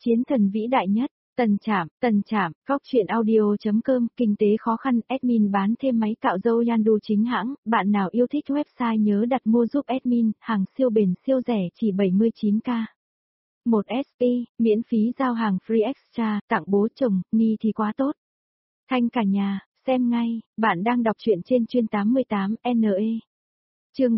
Chiến thần vĩ đại nhất, Tần Trạm, Góc truyện audio.com, kinh tế khó khăn, admin bán thêm máy cạo râu Yandu chính hãng, bạn nào yêu thích website nhớ đặt mua giúp admin, hàng siêu bền siêu rẻ chỉ 79k. 1 SP, miễn phí giao hàng free extra, tặng bố chồng, ni thì quá tốt. Thanh cả nhà, xem ngay, bạn đang đọc truyện trên chuyên 88 NE. Chương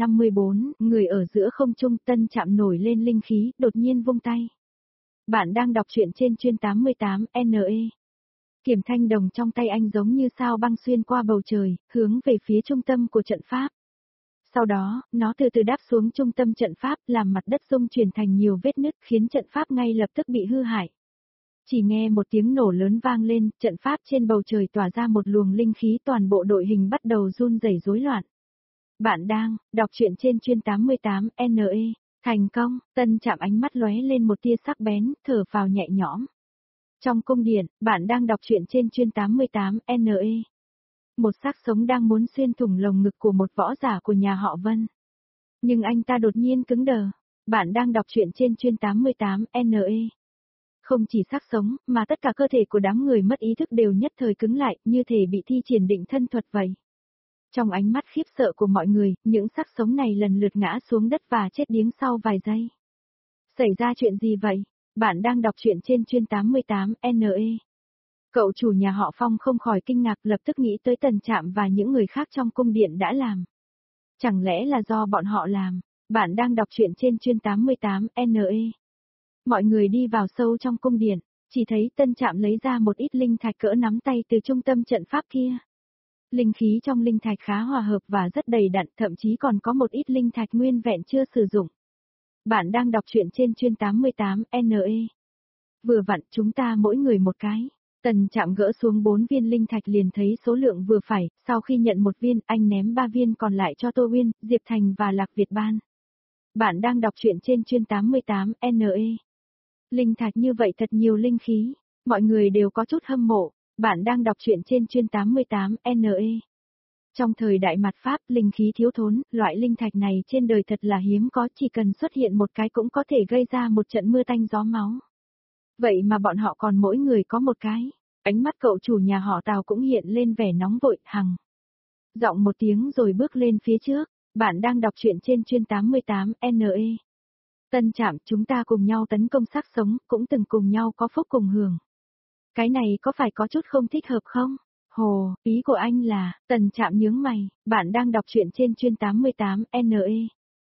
754, người ở giữa không trung. Tân Trạm nổi lên linh khí, đột nhiên vung tay. Bạn đang đọc truyện trên chuyên 88 NE. Kiểm thanh đồng trong tay anh giống như sao băng xuyên qua bầu trời, hướng về phía trung tâm của trận pháp. Sau đó, nó từ từ đáp xuống trung tâm trận pháp, làm mặt đất rung chuyển thành nhiều vết nứt, khiến trận pháp ngay lập tức bị hư hại. Chỉ nghe một tiếng nổ lớn vang lên, trận pháp trên bầu trời tỏa ra một luồng linh khí, toàn bộ đội hình bắt đầu run rẩy rối loạn. Bạn đang đọc truyện trên chuyên 88 NE. Thành công, Tân Trạm ánh mắt lóe lên một tia sắc bén, thở phào nhẹ nhõm. Trong cung điện, bạn đang đọc truyện trên chuyên 88 NE. Một xác sống đang muốn xuyên thủng lồng ngực của một võ giả của nhà họ Vân. Nhưng anh ta đột nhiên cứng đờ. Bạn đang đọc truyện trên chuyên 88 NE. Không chỉ xác sống, mà tất cả cơ thể của đám người mất ý thức đều nhất thời cứng lại, như thể bị thi triển định thân thuật vậy. Trong ánh mắt khiếp sợ của mọi người, những xác sống này lần lượt ngã xuống đất và chết điếng sau vài giây. Xảy ra chuyện gì vậy? Bạn đang đọc truyện trên chuyên 88 NE. Cậu chủ nhà họ Phong không khỏi kinh ngạc, lập tức nghĩ tới Tần Trạm và những người khác trong cung điện đã làm. Chẳng lẽ là do bọn họ làm? Bạn đang đọc truyện trên chuyên 88 NE. Mọi người đi vào sâu trong cung điện, chỉ thấy Tân Trạm lấy ra một ít linh thạch cỡ nắm tay từ trung tâm trận pháp kia. Linh khí trong linh thạch khá hòa hợp và rất đầy đặn, thậm chí còn có một ít linh thạch nguyên vẹn chưa sử dụng. Bạn đang đọc truyện trên chuyên 88 NE. Vừa vặn chúng ta mỗi người một cái. Tần Trạm gỡ xuống 4 viên linh thạch liền thấy số lượng vừa phải, sau khi nhận một viên, anh ném 3 viên còn lại cho Tô Uyên, Diệp Thành và Lạc Việt Ban. Bạn đang đọc truyện trên chuyên 88 NE. Linh thạch như vậy thật nhiều linh khí, mọi người đều có chút hâm mộ. Bạn đang đọc truyện trên chuyên 88 NE. Trong thời đại mạt Pháp, linh khí thiếu thốn, loại linh thạch này trên đời thật là hiếm có, chỉ cần xuất hiện một cái cũng có thể gây ra một trận mưa tanh gió máu. Vậy mà bọn họ còn mỗi người có một cái. Ánh mắt cậu chủ nhà họ Tào cũng hiện lên vẻ nóng vội, hằng. Giọng một tiếng rồi bước lên phía trước. Bạn đang đọc truyện trên chuyên 88 NE. Tân Trạm, chúng ta cùng nhau tấn công xác sống, cũng từng cùng nhau có phúc cùng hưởng. Cái này có phải có chút không thích hợp không? Hồ, ý của anh là, Tần Trạm nhướng mày, bạn đang đọc truyện trên chuyên 88 NE.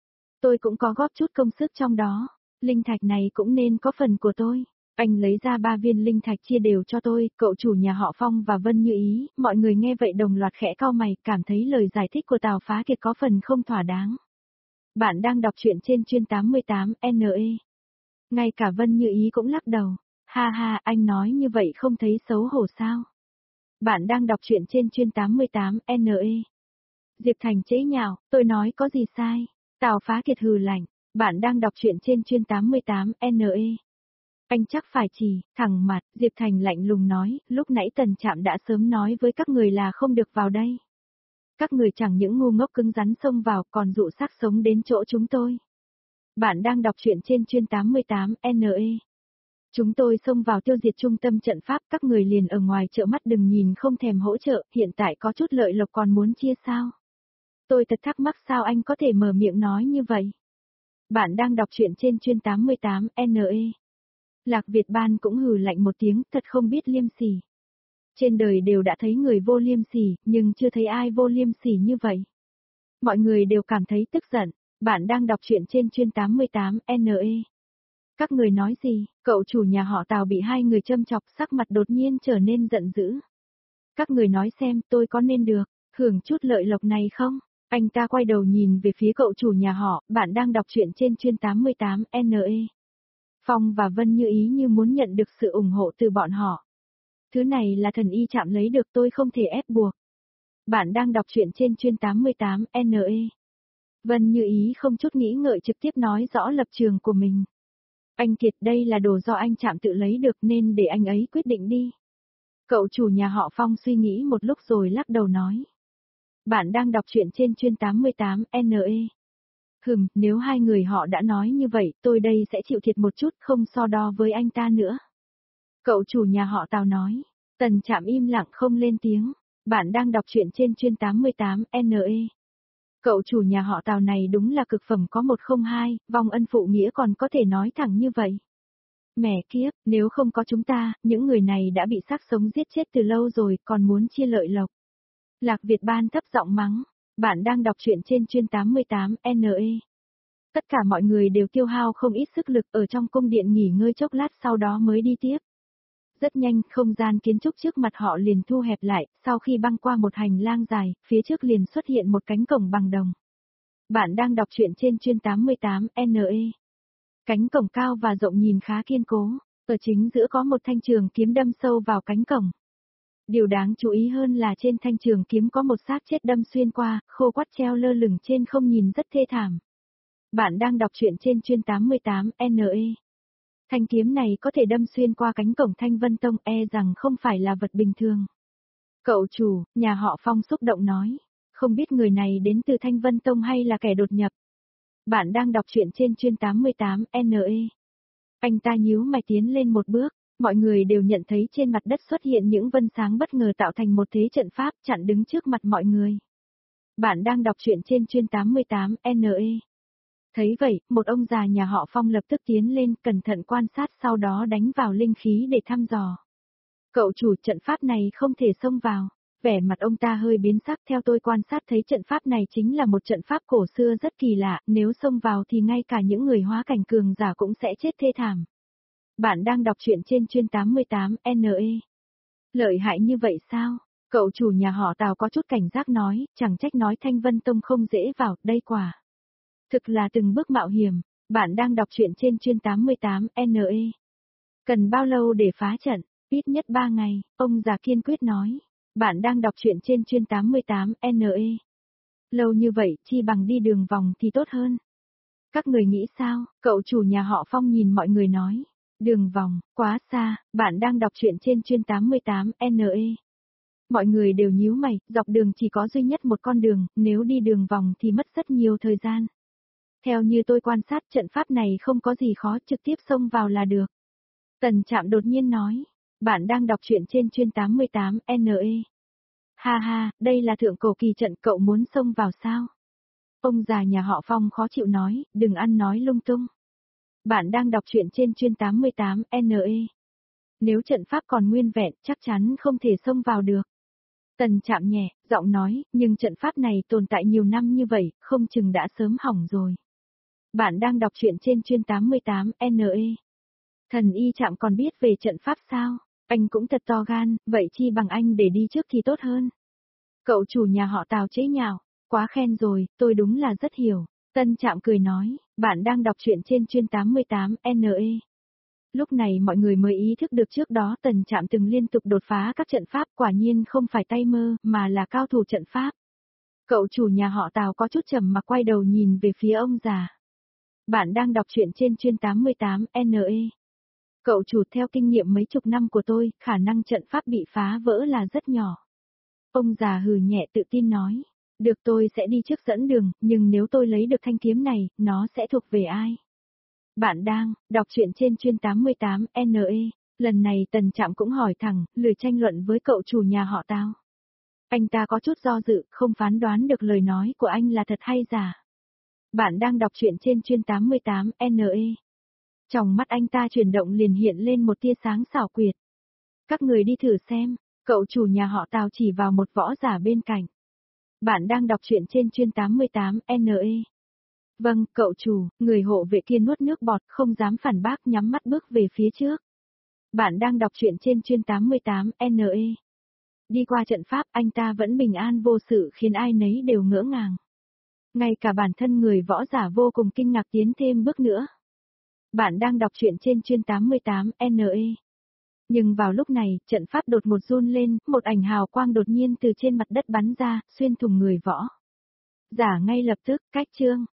Tôi cũng có góp chút công sức trong đó, linh thạch này cũng nên có phần của tôi. Anh lấy ra 3 viên linh thạch chia đều cho tôi, cậu chủ nhà họ Phong và Vân như ý, mọi người nghe vậy đồng loạt khẽ cau mày, cảm thấy lời giải thích của Tào Phá Kiệt có phần không thỏa đáng. Bạn đang đọc truyện trên chuyên 88 NE. Ngay cả Vân như ý cũng lắc đầu. Ha ha, anh nói như vậy không thấy xấu hổ sao? Bạn đang đọc truyện trên chuyên 88 NE. Diệp Thành chế nhạo, tôi nói có gì sai? Tào Phá Kiệt hừ lạnh, bạn đang đọc truyện trên chuyên 88 NE. Anh chắc phải chỉ, thẳng mặt, Diệp Thành lạnh lùng nói, lúc nãy Tần Trạm đã sớm nói với các người là không được vào đây. Các người chẳng những ngu ngốc cứng rắn xông vào còn dụ xác sống đến chỗ chúng tôi. Bạn đang đọc truyện trên chuyên 88 NE. Chúng tôi xông vào tiêu diệt trung tâm trận pháp, các người liền ở ngoài trợ mắt đừng nhìn không thèm hỗ trợ, hiện tại có chút lợi lộc còn muốn chia sao? Tôi thật thắc mắc sao anh có thể mở miệng nói như vậy? Bạn đang đọc truyện trên chuyên 88 NE. Lạc Việt Ban cũng hừ lạnh một tiếng, thật không biết liêm sỉ. Trên đời đều đã thấy người vô liêm sỉ, nhưng chưa thấy ai vô liêm sỉ như vậy. Mọi người đều cảm thấy tức giận. Bạn đang đọc truyện trên chuyên 88 NE. Các người nói gì? Cậu chủ nhà họ Tào bị hai người châm chọc, sắc mặt đột nhiên trở nên giận dữ. Các người nói xem tôi có nên được hưởng chút lợi lộc này không? Anh ta quay đầu nhìn về phía cậu chủ nhà họ, bạn đang đọc truyện trên chuyên 88 NE. Phong và Vân như ý như muốn nhận được sự ủng hộ từ bọn họ. Thứ này là thần y Trạm lấy được, tôi không thể ép buộc. Bạn đang đọc truyện trên chuyên 88 NE. Vân như ý không chút nghĩ ngợi trực tiếp nói rõ lập trường của mình. Anh Kiệt, đây là đồ do anh Trạm tự lấy được nên để anh ấy quyết định đi. Cậu chủ nhà họ Phong suy nghĩ một lúc rồi lắc đầu nói. Bạn đang đọc truyện trên chuyên 88 NE. Nếu hai người họ đã nói như vậy, tôi đây sẽ chịu thiệt một chút, không so đo với anh ta nữa. Cậu chủ nhà họ Tào nói. Tần Trạm im lặng không lên tiếng. Bạn đang đọc truyện trên chuyên 88 NE. Cậu chủ nhà họ Tào này đúng là cực phẩm có 102, vong ân phụ nghĩa còn có thể nói thẳng như vậy. Mẹ kiếp, nếu không có chúng ta, những người này đã bị xác sống giết chết từ lâu rồi, còn muốn chia lợi lộc. Lạc Việt Ban thấp giọng mắng. Bạn đang đọc truyện trên chuyên 88 NE. Tất cả mọi người đều tiêu hao không ít sức lực ở trong cung điện nghỉ ngơi chốc lát sau đó mới đi tiếp. Rất nhanh, không gian kiến trúc trước mặt họ liền thu hẹp lại, sau khi băng qua một hành lang dài, phía trước liền xuất hiện một cánh cổng bằng đồng. Bạn đang đọc truyện trên chuyên 88 NE. Cánh cổng cao và rộng nhìn khá kiên cố, ở chính giữa có một thanh trường kiếm đâm sâu vào cánh cổng. Điều đáng chú ý hơn là trên thanh trường kiếm có một xác chết đâm xuyên qua, khô quắt treo lơ lửng trên không nhìn rất thê thảm. Bạn đang đọc truyện trên chuyên 88 NE. Thanh kiếm này có thể đâm xuyên qua cánh cổng Thanh Vân Tông, rằng không phải là vật bình thường. Cậu chủ, nhà họ Phong xúc động nói, không biết người này đến từ Thanh Vân Tông hay là kẻ đột nhập. Bạn đang đọc truyện trên chuyên 88 NE. Anh ta nhíu mày tiến lên một bước, mọi người đều nhận thấy trên mặt đất xuất hiện những vân sáng bất ngờ tạo thành một thế trận pháp chặn đứng trước mặt mọi người. Bạn đang đọc truyện trên chuyên 88 NE. Thấy vậy, một ông già nhà họ Phong lập tức tiến lên, cẩn thận quan sát sau đó đánh vào linh khí để thăm dò. Cậu chủ, trận pháp này không thể xông vào. Vẻ mặt ông ta hơi biến sắc, theo tôi quan sát thấy trận pháp này chính là một trận pháp cổ xưa rất kỳ lạ, nếu xông vào thì ngay cả những người hóa cảnh cường giả cũng sẽ chết thê thảm. Bạn đang đọc truyện trên chuyên 88 NE. Lợi hại như vậy sao? Cậu chủ nhà họ Tào có chút cảnh giác nói, chẳng trách nói Thanh Vân Tông không dễ vào, đây quả. Thực là từng bước mạo hiểm. Bạn đang đọc truyện trên chuyên 88 NE. Cần bao lâu để phá trận? Ít nhất 3 ngày, ông già kiên quyết nói. Bạn đang đọc truyện trên chuyên 88 NE. Lâu như vậy, chi bằng đi đường vòng thì tốt hơn. Các người nghĩ sao? Cậu chủ nhà họ Phong nhìn mọi người nói. Đường vòng, quá xa, bạn đang đọc truyện trên chuyên 88 NE. Mọi người đều nhíu mày, dọc đường chỉ có duy nhất một con đường, nếu đi đường vòng thì mất rất nhiều thời gian. Theo như tôi quan sát trận pháp này không có gì khó, trực tiếp xông vào là được. Tần Trạm đột nhiên nói. Bạn đang đọc truyện trên chuyên 88 NE. Ha ha, đây là thượng cổ kỳ trận, cậu muốn xông vào sao? Ông già nhà họ Phong khó chịu nói, đừng ăn nói lung tung. Bạn đang đọc truyện trên chuyên 88 NE. Nếu trận pháp còn nguyên vẹn, chắc chắn không thể xông vào được. Tần Trạm nhẹ, giọng nói, nhưng trận pháp này tồn tại nhiều năm như vậy, không chừng đã sớm hỏng rồi. Bạn đang đọc truyện trên chuyên 88 NE. Thần Y Trạm còn biết về trận pháp sao? Anh cũng thật to gan, vậy chi bằng anh để đi trước thì tốt hơn. Cậu chủ nhà họ Tào chế nhạo, quá khen rồi, tôi đúng là rất hiểu. Tân Trạm cười nói, bạn đang đọc truyện trên chuyên 88 NE. Lúc này mọi người mới ý thức được trước đó Tần Trạm từng liên tục đột phá các trận pháp, quả nhiên không phải tay mơ, mà là cao thủ trận pháp. Cậu chủ nhà họ Tào có chút trầm mặc quay đầu nhìn về phía ông già. Bạn đang đọc truyện trên chuyên 88 NE. Cậu chủ, theo kinh nghiệm mấy chục năm của tôi, khả năng trận pháp bị phá vỡ là rất nhỏ. Ông già hừ nhẹ tự tin nói. Được, tôi sẽ đi trước dẫn đường, nhưng nếu tôi lấy được thanh kiếm này, nó sẽ thuộc về ai? Bạn đang đọc truyện trên chuyên 88 NE. Lần này Tần Trạm cũng hỏi thẳng, lười tranh luận với cậu chủ nhà họ Tào. Anh ta có chút do dự, không phán đoán được lời nói của anh là thật hay giả. Bạn đang đọc truyện trên chuyên 88 NE. Trong mắt anh ta chuyển động liền hiện lên một tia sáng xảo quyệt. Các người đi thử xem, cậu chủ nhà họ Tào chỉ vào một võ giả bên cạnh. Bạn đang đọc truyện trên chuyên 88 NE. Vâng, cậu chủ, người hộ vệ kia nuốt nước bọt, không dám phản bác, nhắm mắt bước về phía trước. Bạn đang đọc truyện trên chuyên 88 NE. Đi qua trận pháp, anh ta vẫn bình an vô sự khiến ai nấy đều ngỡ ngàng. Ngay cả bản thân người võ giả vô cùng kinh ngạc tiến thêm bước nữa. Bạn đang đọc truyện trên chuyên 88 NE. Nhưng vào lúc này, trận pháp đột ngột run lên, một ảnh hào quang đột nhiên từ trên mặt đất bắn ra, xuyên thủng người võ giả ngay lập tức, cách chương.